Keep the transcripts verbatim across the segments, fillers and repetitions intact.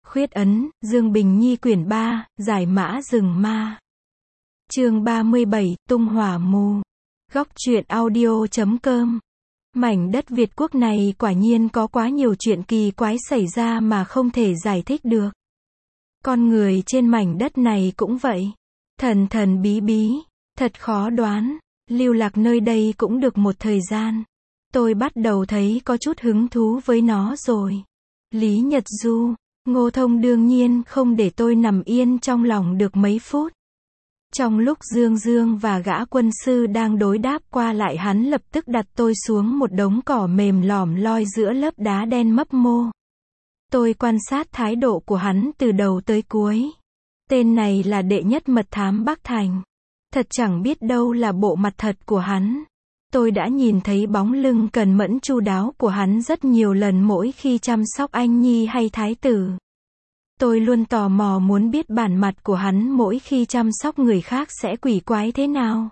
Khuyết ấn, Dương Bình Nhi quyển ba, Giải mã rừng ma. Chương ba mươi bảy, tung hỏa mù. Góc truyện audio chấm com. Mảnh đất Việt Quốc này quả nhiên có quá nhiều chuyện kỳ quái xảy ra mà không thể giải thích được. Con người trên mảnh đất này cũng vậy. Thần thần bí bí, thật khó đoán. Lưu lạc nơi đây cũng được một thời gian. Tôi bắt đầu thấy có chút hứng thú với nó rồi. Lý Nhật Du, Ngô Thông đương nhiên không để tôi nằm yên trong lòng được mấy phút. Trong lúc Dương Dương và gã quân sư đang đối đáp qua lại, hắn lập tức đặt tôi xuống một đống cỏ mềm lỏm loi giữa lớp đá đen mấp mô. Tôi quan sát thái độ của hắn từ đầu tới cuối. Tên này là đệ nhất mật thám Bắc Thành. Thật chẳng biết đâu là bộ mặt thật của hắn. Tôi đã nhìn thấy bóng lưng cần mẫn chu đáo của hắn rất nhiều lần mỗi khi chăm sóc anh nhi hay thái tử. Tôi luôn tò mò muốn biết bản mặt của hắn mỗi khi chăm sóc người khác sẽ quỷ quái thế nào.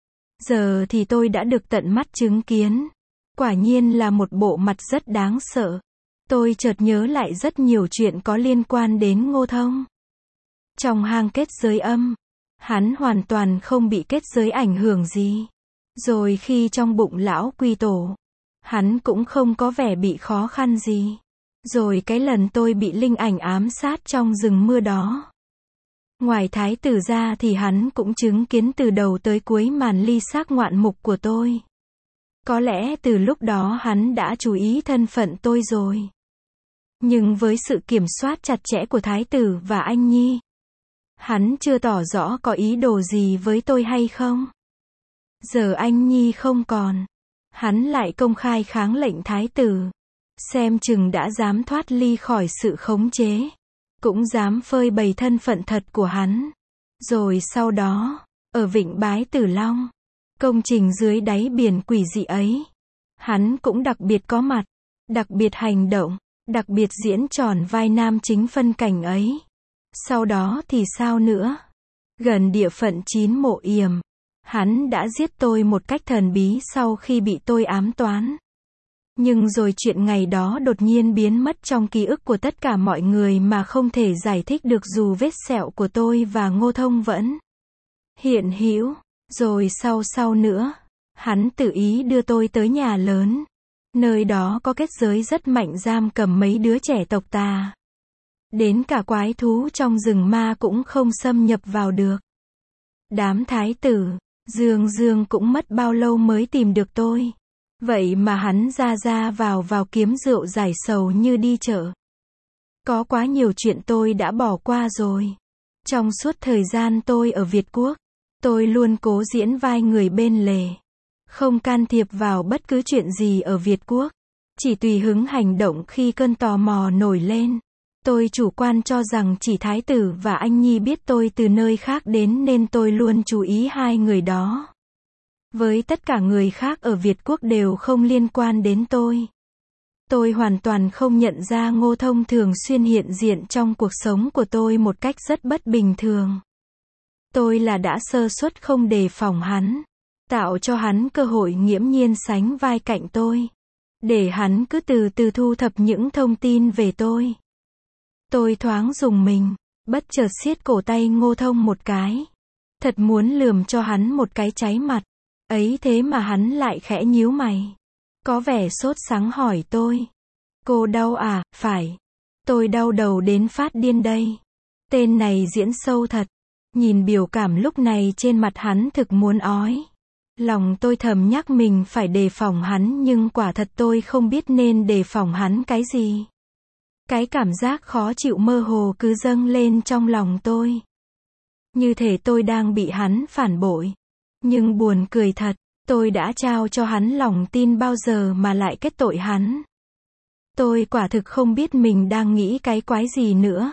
Giờ thì tôi đã được tận mắt chứng kiến. Quả nhiên là một bộ mặt rất đáng sợ. Tôi chợt nhớ lại rất nhiều chuyện có liên quan đến Ngô Thông. Trong hang kết giới âm, hắn hoàn toàn không bị kết giới ảnh hưởng gì. Rồi khi trong bụng lão quy tổ, hắn cũng không có vẻ bị khó khăn gì. Rồi cái lần tôi bị linh ảnh ám sát trong rừng mưa đó. Ngoài thái tử ra thì hắn cũng chứng kiến từ đầu tới cuối màn ly xác ngoạn mục của tôi. Có lẽ từ lúc đó hắn đã chú ý thân phận tôi rồi. Nhưng với sự kiểm soát chặt chẽ của thái tử và anh nhi, hắn chưa tỏ rõ có ý đồ gì với tôi hay không. Giờ anh nhi không còn, hắn lại công khai kháng lệnh thái tử. Xem chừng đã dám thoát ly khỏi sự khống chế. Cũng dám phơi bày thân phận thật của hắn. Rồi sau đó, ở Vịnh Bái Tử Long, công trình dưới đáy biển quỷ dị ấy, hắn cũng đặc biệt có mặt, đặc biệt hành động, đặc biệt diễn tròn vai nam chính phân cảnh ấy. Sau đó thì sao nữa? Gần địa phận Chín Mộ Yểm, hắn đã giết tôi một cách thần bí sau khi bị tôi ám toán. Nhưng rồi chuyện ngày đó đột nhiên biến mất trong ký ức của tất cả mọi người mà không thể giải thích được, dù vết sẹo của tôi và Ngô Thông vẫn hiện hữu. Rồi sau sau nữa, hắn tự ý đưa tôi tới nhà lớn. Nơi đó có kết giới rất mạnh giam cầm mấy đứa trẻ tộc ta. Đến cả quái thú trong rừng ma cũng không xâm nhập vào được. Đám thái tử, Dương Dương cũng mất bao lâu mới tìm được tôi. Vậy mà hắn ra ra vào vào kiếm rượu giải sầu như đi chợ. Có quá nhiều chuyện tôi đã bỏ qua rồi. Trong suốt thời gian tôi ở Việt Quốc, tôi luôn cố diễn vai người bên lề. Không can thiệp vào bất cứ chuyện gì ở Việt Quốc. Chỉ tùy hứng hành động khi cơn tò mò nổi lên. Tôi chủ quan cho rằng chỉ thái tử và anh nhi biết tôi từ nơi khác đến nên tôi luôn chú ý hai người đó. Với tất cả người khác ở Việt Quốc đều không liên quan đến tôi. Tôi hoàn toàn không nhận ra Ngô Thông thường xuyên hiện diện trong cuộc sống của tôi một cách rất bất bình thường. Tôi là đã sơ suất không đề phòng hắn, tạo cho hắn cơ hội nghiễm nhiên sánh vai cạnh tôi, để hắn cứ từ từ thu thập những thông tin về tôi. Tôi thoáng rùng mình, bất chợt siết cổ tay Ngô Thông một cái. Thật muốn lườm cho hắn một cái cháy mặt. Ấy thế mà hắn lại khẽ nhíu mày. Có vẻ sốt sắng hỏi tôi. Cô đau à? Phải. Tôi đau đầu đến phát điên đây. Tên này diễn sâu thật. Nhìn biểu cảm lúc này trên mặt hắn thực muốn ói. Lòng tôi thầm nhắc mình phải đề phòng hắn, nhưng quả thật tôi không biết nên đề phòng hắn cái gì. Cái cảm giác khó chịu mơ hồ cứ dâng lên trong lòng tôi. Như thể tôi đang bị hắn phản bội. Nhưng buồn cười thật, tôi đã trao cho hắn lòng tin bao giờ mà lại kết tội hắn. Tôi quả thực không biết mình đang nghĩ cái quái gì nữa.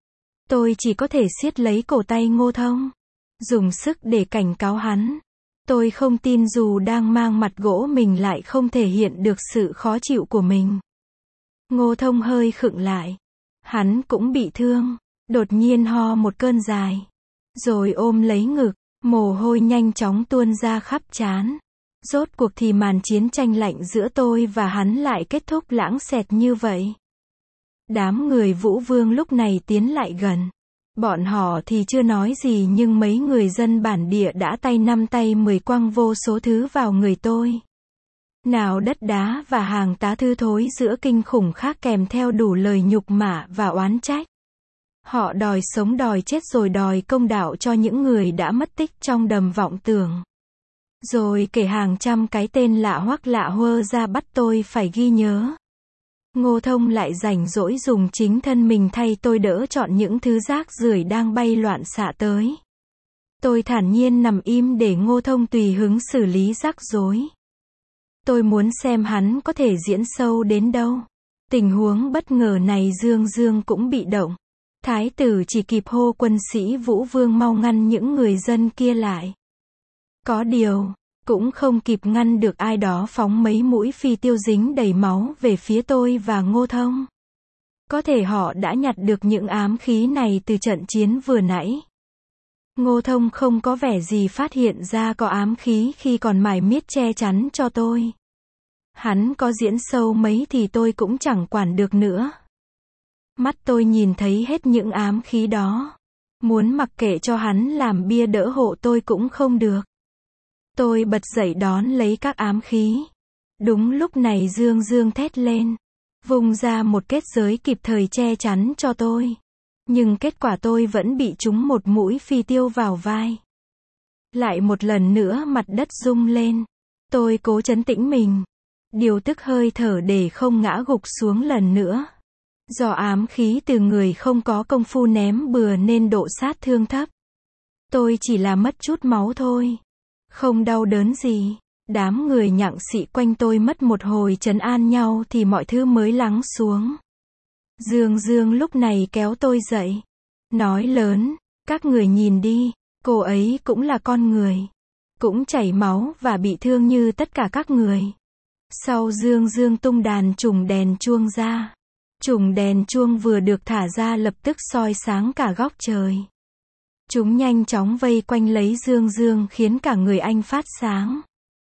Tôi chỉ có thể siết lấy cổ tay Ngô Thông, dùng sức để cảnh cáo hắn. Tôi không tin dù đang mang mặt gỗ mình lại không thể hiện được sự khó chịu của mình. Ngô Thông hơi khựng lại. Hắn cũng bị thương, đột nhiên ho một cơn dài, rồi ôm lấy ngực. Mồ hôi nhanh chóng tuôn ra khắp trán. Rốt cuộc thì màn chiến tranh lạnh giữa tôi và hắn lại kết thúc lãng xẹt như vậy. Đám người Vũ Vương lúc này tiến lại gần. Bọn họ thì chưa nói gì nhưng mấy người dân bản địa đã tay năm tay mười quăng vô số thứ vào người tôi. Nào đất đá và hàng tá thư thối giữa kinh khủng khác kèm theo đủ lời nhục mạ và oán trách. Họ đòi sống đòi chết rồi đòi công đạo cho những người đã mất tích trong đầm vọng tưởng. Rồi kể hàng trăm cái tên lạ hoắc lạ huơ ra bắt tôi phải ghi nhớ. Ngô Thông lại rảnh rỗi dùng chính thân mình thay tôi đỡ chọn những thứ rác rưởi đang bay loạn xạ tới. Tôi thản nhiên nằm im để Ngô Thông tùy hứng xử lý rắc rối. Tôi muốn xem hắn có thể diễn sâu đến đâu. Tình huống bất ngờ này Dương Dương cũng bị động. Thái tử chỉ kịp hô quân sĩ Vũ Vương mau ngăn những người dân kia lại. Có điều, cũng không kịp ngăn được ai đó phóng mấy mũi phi tiêu dính đầy máu về phía tôi và Ngô Thông. Có thể họ đã nhặt được những ám khí này từ trận chiến vừa nãy. Ngô Thông không có vẻ gì phát hiện ra có ám khí khi còn mải miết che chắn cho tôi. Hắn có diễn sâu mấy thì tôi cũng chẳng quản được nữa. Mắt tôi nhìn thấy hết những ám khí đó. Muốn mặc kệ cho hắn làm bia đỡ hộ tôi cũng không được. Tôi bật dậy đón lấy các ám khí. Đúng lúc này Dương Dương thét lên. Vùng ra một kết giới kịp thời che chắn cho tôi. Nhưng kết quả tôi vẫn bị trúng một mũi phi tiêu vào vai. Lại một lần nữa mặt đất rung lên. Tôi cố trấn tĩnh mình. Điều tức hơi thở để không ngã gục xuống lần nữa. Do ám khí từ người không có công phu ném bừa nên độ sát thương thấp. Tôi chỉ là mất chút máu thôi. Không đau đớn gì. Đám người nhặng xị quanh tôi mất một hồi trấn an nhau thì mọi thứ mới lắng xuống. Dương Dương lúc này kéo tôi dậy. Nói lớn, các người nhìn đi, cô ấy cũng là con người. Cũng chảy máu và bị thương như tất cả các người. Sau Dương Dương tung đàn trùng đèn chuông ra. Trùng đèn chuông vừa được thả ra lập tức soi sáng cả góc trời. Chúng nhanh chóng vây quanh lấy Dương Dương khiến cả người anh phát sáng.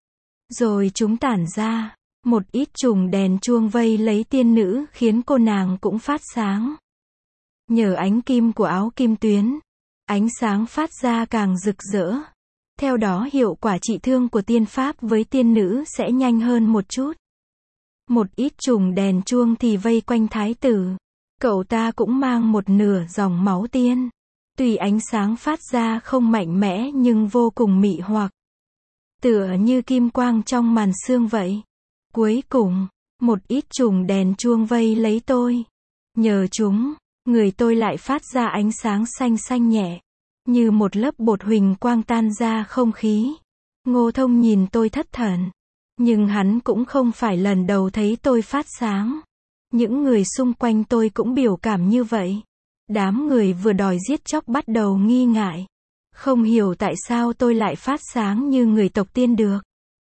Rồi chúng tản ra. Một ít trùng đèn chuông vây lấy tiên nữ khiến cô nàng cũng phát sáng. Nhờ ánh kim của áo kim tuyến, ánh sáng phát ra càng rực rỡ. Theo đó hiệu quả trị thương của tiên pháp với tiên nữ sẽ nhanh hơn một chút. Một ít trùng đèn chuông thì vây quanh thái tử. Cậu ta cũng mang một nửa dòng máu tiên. Tuy ánh sáng phát ra không mạnh mẽ nhưng vô cùng mị hoặc. Tựa như kim quang trong màn sương vậy. Cuối cùng, một ít trùng đèn chuông vây lấy tôi. Nhờ chúng, người tôi lại phát ra ánh sáng xanh xanh nhẹ. Như một lớp bột huỳnh quang tan ra không khí. Ngô Thông nhìn tôi thất thần. Nhưng hắn cũng không phải lần đầu thấy tôi phát sáng. Những người xung quanh tôi cũng biểu cảm như vậy. Đám người vừa đòi giết chóc bắt đầu nghi ngại. Không hiểu tại sao tôi lại phát sáng như người tộc tiên được.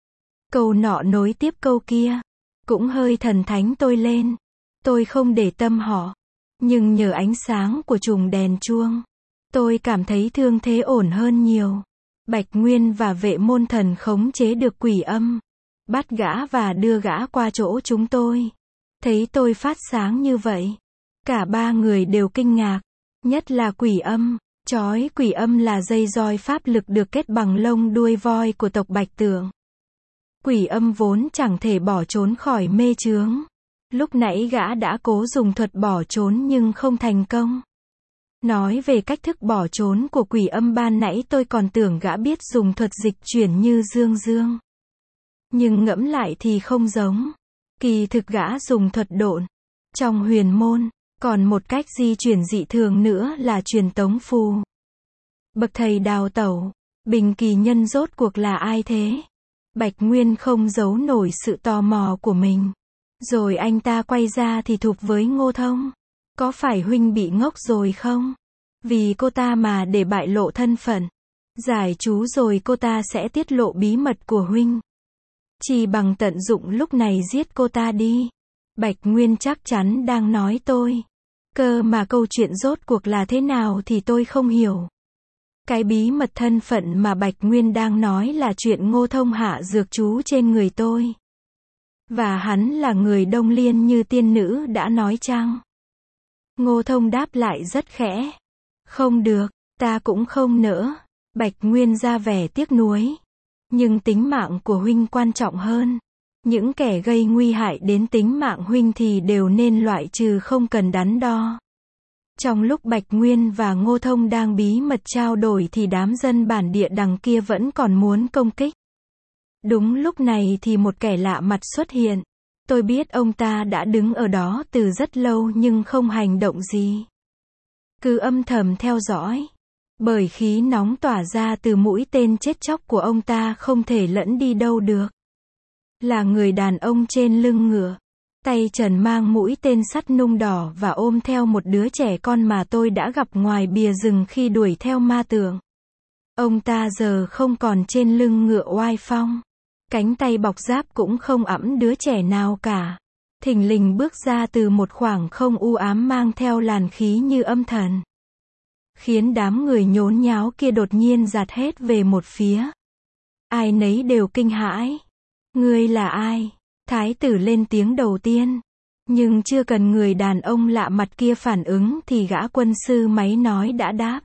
Câu nọ nối tiếp câu kia. Cũng hơi thần thánh tôi lên. Tôi không để tâm họ. Nhưng nhờ ánh sáng của trùng đèn chuông, tôi cảm thấy thương thế ổn hơn nhiều. Bạch Nguyên và Vệ Môn Thần khống chế được quỷ âm. Bắt gã và đưa gã qua chỗ chúng tôi. Thấy tôi phát sáng như vậy. Cả ba người đều kinh ngạc. Nhất là quỷ âm. Chói quỷ âm là dây roi pháp lực được kết bằng lông đuôi voi của tộc Bạch Tượng. Quỷ âm vốn chẳng thể bỏ trốn khỏi mê chướng. Lúc nãy gã đã cố dùng thuật bỏ trốn nhưng không thành công. Nói về cách thức bỏ trốn của quỷ âm ban nãy tôi còn tưởng gã biết dùng thuật dịch chuyển như Dương Dương. Nhưng ngẫm lại thì không giống. Kỳ thực gã dùng thuật độn. Trong huyền môn, còn một cách di chuyển dị thường nữa là truyền tống phù. Bậc thầy đào tẩu, Bình Kỳ Nhân rốt cuộc là ai thế? Bạch Nguyên không giấu nổi sự tò mò của mình. Rồi anh ta quay ra thì thụp với Ngô Thông. Có phải huynh bị ngốc rồi không? Vì cô ta mà để bại lộ thân phận. Giải chú rồi cô ta sẽ tiết lộ bí mật của huynh. Chỉ bằng tận dụng lúc này giết cô ta đi. Bạch Nguyên chắc chắn đang nói tôi. Cơ mà câu chuyện rốt cuộc là thế nào thì tôi không hiểu. Cái bí mật thân phận mà Bạch Nguyên đang nói là chuyện Ngô Thông hạ dược chú trên người tôi. Và hắn là người Đông Liên như tiên nữ đã nói chăng? Ngô Thông đáp lại rất khẽ. Không được, ta cũng không nỡ. Bạch Nguyên ra vẻ tiếc nuối. Nhưng tính mạng của huynh quan trọng hơn. Những kẻ gây nguy hại đến tính mạng huynh thì đều nên loại trừ, không cần đắn đo. Trong lúc Bạch Nguyên và Ngô Thông đang bí mật trao đổi thì đám dân bản địa đằng kia vẫn còn muốn công kích. Đúng lúc này thì một kẻ lạ mặt xuất hiện. Tôi biết ông ta đã đứng ở đó từ rất lâu nhưng không hành động gì. Cứ âm thầm theo dõi. Bởi khí nóng tỏa ra từ mũi tên chết chóc của ông ta không thể lẫn đi đâu được. Là người đàn ông trên lưng ngựa. Tay trần mang mũi tên sắt nung đỏ và ôm theo một đứa trẻ con mà tôi đã gặp ngoài bìa rừng khi đuổi theo ma tượng. Ông ta giờ không còn trên lưng ngựa oai phong. Cánh tay bọc giáp cũng không ẵm đứa trẻ nào cả. Thình lình bước ra từ một khoảng không u ám mang theo làn khí như âm thần. Khiến đám người nhốn nháo kia đột nhiên dạt hết về một phía. Ai nấy đều kinh hãi. Ngươi là ai? Thái tử lên tiếng đầu tiên. Nhưng chưa cần người đàn ông lạ mặt kia phản ứng thì gã quân sư máy nói đã đáp.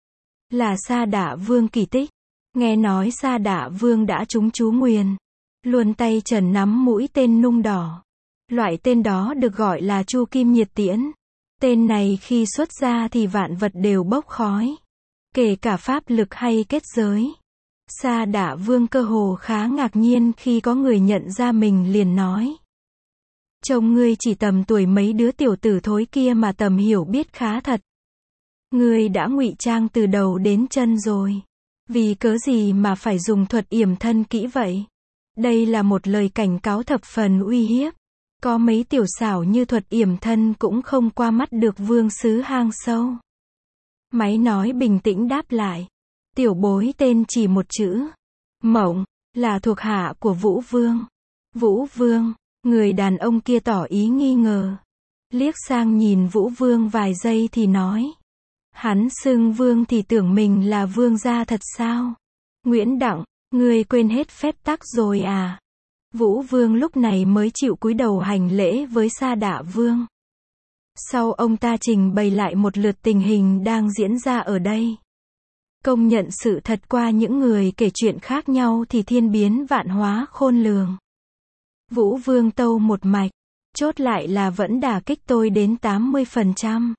Là Sa Đả Vương Kỳ Tích. Nghe nói Sa Đả Vương đã trúng chú nguyền. Luôn tay trần nắm mũi tên nung đỏ. Loại tên đó được gọi là Chu Kim Nhiệt Tiễn. Tên này khi xuất ra thì vạn vật đều bốc khói. Kể cả pháp lực hay kết giới. Sa Đả Vương cơ hồ khá ngạc nhiên khi có người nhận ra mình, liền nói. Trông ngươi chỉ tầm tuổi mấy đứa tiểu tử thối kia mà tầm hiểu biết khá thật. Ngươi đã ngụy trang từ đầu đến chân rồi. Vì cớ gì mà phải dùng thuật yểm thân kỹ vậy? Đây là một lời cảnh cáo thập phần uy hiếp. Có mấy tiểu xảo như thuật yểm thân cũng không qua mắt được vương sứ hang sâu. Máy nói bình tĩnh đáp lại. Tiểu bối tên chỉ một chữ. Mộng, là thuộc hạ của Vũ Vương. Vũ Vương, người đàn ông kia tỏ ý nghi ngờ. Liếc sang nhìn Vũ Vương vài giây thì nói. Hắn xưng vương thì tưởng mình là vương gia thật sao? Nguyễn Đặng, ngươi quên hết phép tắc rồi à? Vũ Vương lúc này mới chịu cúi đầu hành lễ với Sa Đả Vương. Sau ông ta trình bày lại một lượt tình hình đang diễn ra ở đây. Công nhận sự thật qua những người kể chuyện khác nhau thì thiên biến vạn hóa khôn lường. Vũ Vương tâu một mạch, chốt lại là vẫn đả kích tôi đến tám mươi phần trăm.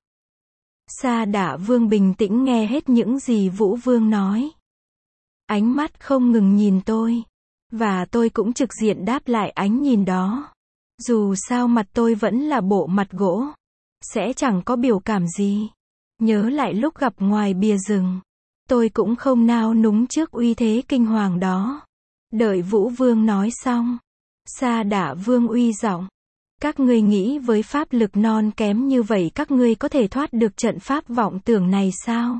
Sa Đả Vương bình tĩnh nghe hết những gì Vũ Vương nói. Ánh mắt không ngừng nhìn tôi. Và tôi cũng trực diện đáp lại ánh nhìn đó. Dù sao mặt tôi vẫn là bộ mặt gỗ. Sẽ chẳng có biểu cảm gì. Nhớ lại lúc gặp ngoài bìa rừng. Tôi cũng không nao núng trước uy thế kinh hoàng đó. Đợi Vũ Vương nói xong. Sa Đả Vương uy giọng. Các ngươi nghĩ với pháp lực non kém như vậy các ngươi có thể thoát được trận pháp vọng tưởng này sao?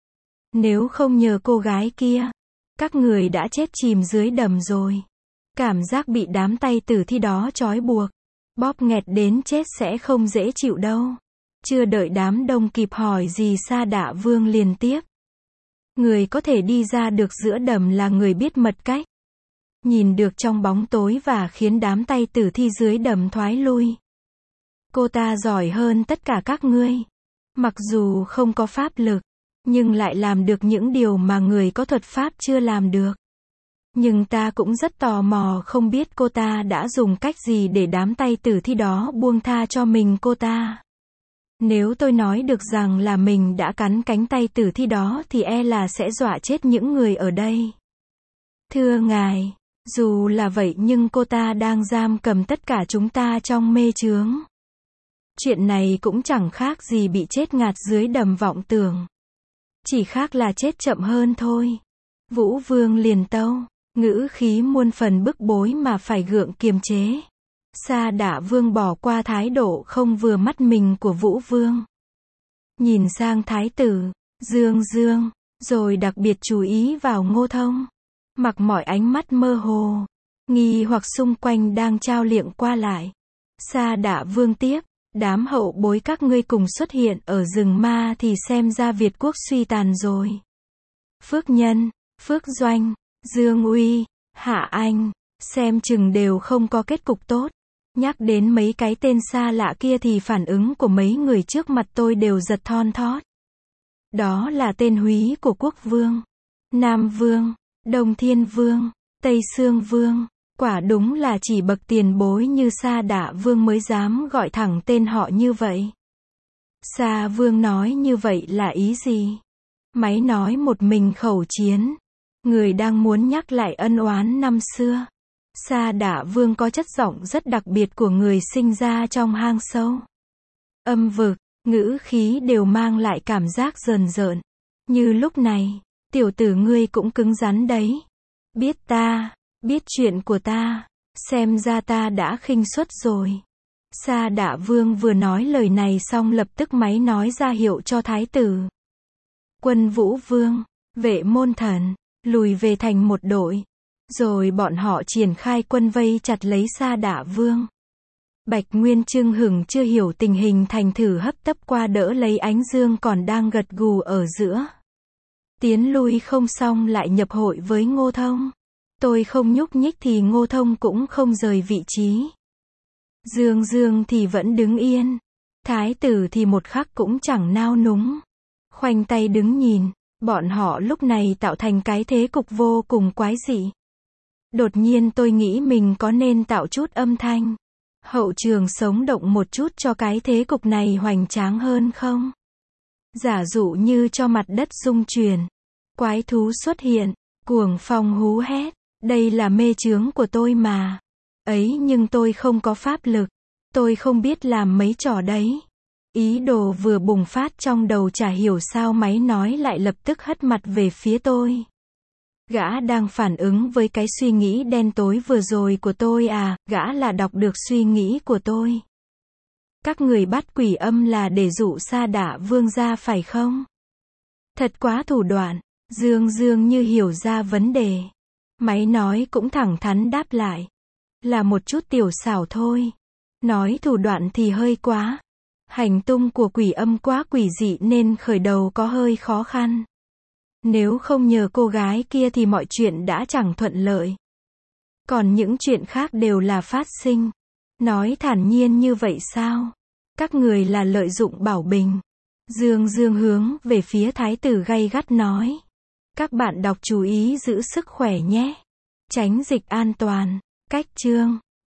Nếu không nhờ cô gái kia, các người đã chết chìm dưới đầm rồi. Cảm giác bị đám tay tử thi đó trói buộc, bóp nghẹt đến chết sẽ không dễ chịu đâu. Chưa đợi đám đông kịp hỏi gì Sa Đả Vương liền tiếp. Người có thể đi ra được giữa đầm là người biết mật cách. Nhìn được trong bóng tối và khiến đám tay tử thi dưới đầm thoái lui. Cô ta giỏi hơn tất cả các ngươi. Mặc dù không có pháp lực, nhưng lại làm được những điều mà người có thuật pháp chưa làm được. Nhưng ta cũng rất tò mò không biết cô ta đã dùng cách gì để đám tay tử thi đó buông tha cho mình cô ta. Nếu tôi nói được rằng là mình đã cắn cánh tay tử thi đó thì e là sẽ dọa chết những người ở đây. Thưa ngài, dù là vậy nhưng cô ta đang giam cầm tất cả chúng ta trong mê chướng. Chuyện này cũng chẳng khác gì bị chết ngạt dưới đầm vọng tưởng. Chỉ khác là chết chậm hơn thôi. Vũ Vương liền tâu, ngữ khí muôn phần bức bối mà phải gượng kiềm chế. Sa Đả Vương bỏ qua thái độ không vừa mắt mình của Vũ Vương. Nhìn sang thái tử, Dương Dương, rồi đặc biệt chú ý vào Ngô Thông. Mặc mọi ánh mắt mơ hồ, nghi hoặc xung quanh đang trao liệng qua lại. Sa Đả Vương tiếp, đám hậu bối các ngươi cùng xuất hiện ở rừng ma thì xem ra Việt quốc suy tàn rồi. Phước Nhân, Phước Doanh, Dương Uy, Hạ Anh, xem chừng đều không có kết cục tốt. Nhắc đến mấy cái tên xa lạ kia thì phản ứng của mấy người trước mặt tôi đều giật thon thót. Đó là tên húy của Quốc Vương, Nam Vương, Đông Thiên Vương, Tây Sương Vương. Quả đúng là chỉ bậc tiền bối như Sa Đạ Vương mới dám gọi thẳng tên họ như vậy. Sa Vương nói như vậy là ý gì? Máy nói một mình khẩu chiến. Người đang muốn nhắc lại ân oán năm xưa. Sa Đạ Vương có chất giọng rất đặc biệt của người sinh ra trong hang sâu. Âm vực, ngữ khí đều mang lại cảm giác rờn rợn. Như lúc này, tiểu tử ngươi cũng cứng rắn đấy. Biết ta, biết chuyện của ta, xem ra ta đã khinh suất rồi. Sa Đạ Vương vừa nói lời này xong lập tức máy nói ra hiệu cho thái tử. Quân Vũ Vương, Vệ Môn Thần, lùi về thành một đội. Rồi bọn họ triển khai quân vây chặt lấy Sa Đạ Vương. Bạch Nguyên Trưng hửng chưa hiểu tình hình thành thử hấp tấp qua đỡ lấy Ánh Dương còn đang gật gù ở giữa. Tiến lui không xong lại nhập hội với Ngô Thông. Tôi không nhúc nhích thì Ngô Thông cũng không rời vị trí. Dương Dương thì vẫn đứng yên. Thái tử thì một khắc cũng chẳng nao núng. Khoanh tay đứng nhìn. Bọn họ lúc này tạo thành cái thế cục vô cùng quái dị. Đột nhiên tôi nghĩ mình có nên tạo chút âm thanh. Hậu trường sống động một chút cho cái thế cục này hoành tráng hơn không? Giả dụ như cho mặt đất rung chuyển. Quái thú xuất hiện. Cuồng phong hú hét. Đây là mê chướng của tôi mà. Ấy nhưng tôi không có pháp lực. Tôi không biết làm mấy trò đấy. Ý đồ vừa bùng phát trong đầu chả hiểu sao máy nói lại lập tức hất mặt về phía tôi. Gã đang phản ứng với cái suy nghĩ đen tối vừa rồi của tôi à, gã là đọc được suy nghĩ của tôi. Các người bắt Quỷ Âm là để dụ Sa Đạ Vương ra phải không? Thật quá thủ đoạn. Dương Dương như hiểu ra vấn đề. Máy nói cũng thẳng thắn đáp lại. Là một chút tiểu xảo thôi. Nói thủ đoạn thì hơi quá. Hành tung của Quỷ Âm quá quỷ dị nên khởi đầu có hơi khó khăn. Nếu không nhờ cô gái kia thì mọi chuyện đã chẳng thuận lợi. Còn những chuyện khác đều là phát sinh. Nói thản nhiên như vậy sao? Các người là lợi dụng Bảo Bình. Dương Dương hướng về phía thái tử gay gắt nói. Các bạn đọc chú ý giữ sức khỏe nhé. Tránh dịch an toàn. Cách chương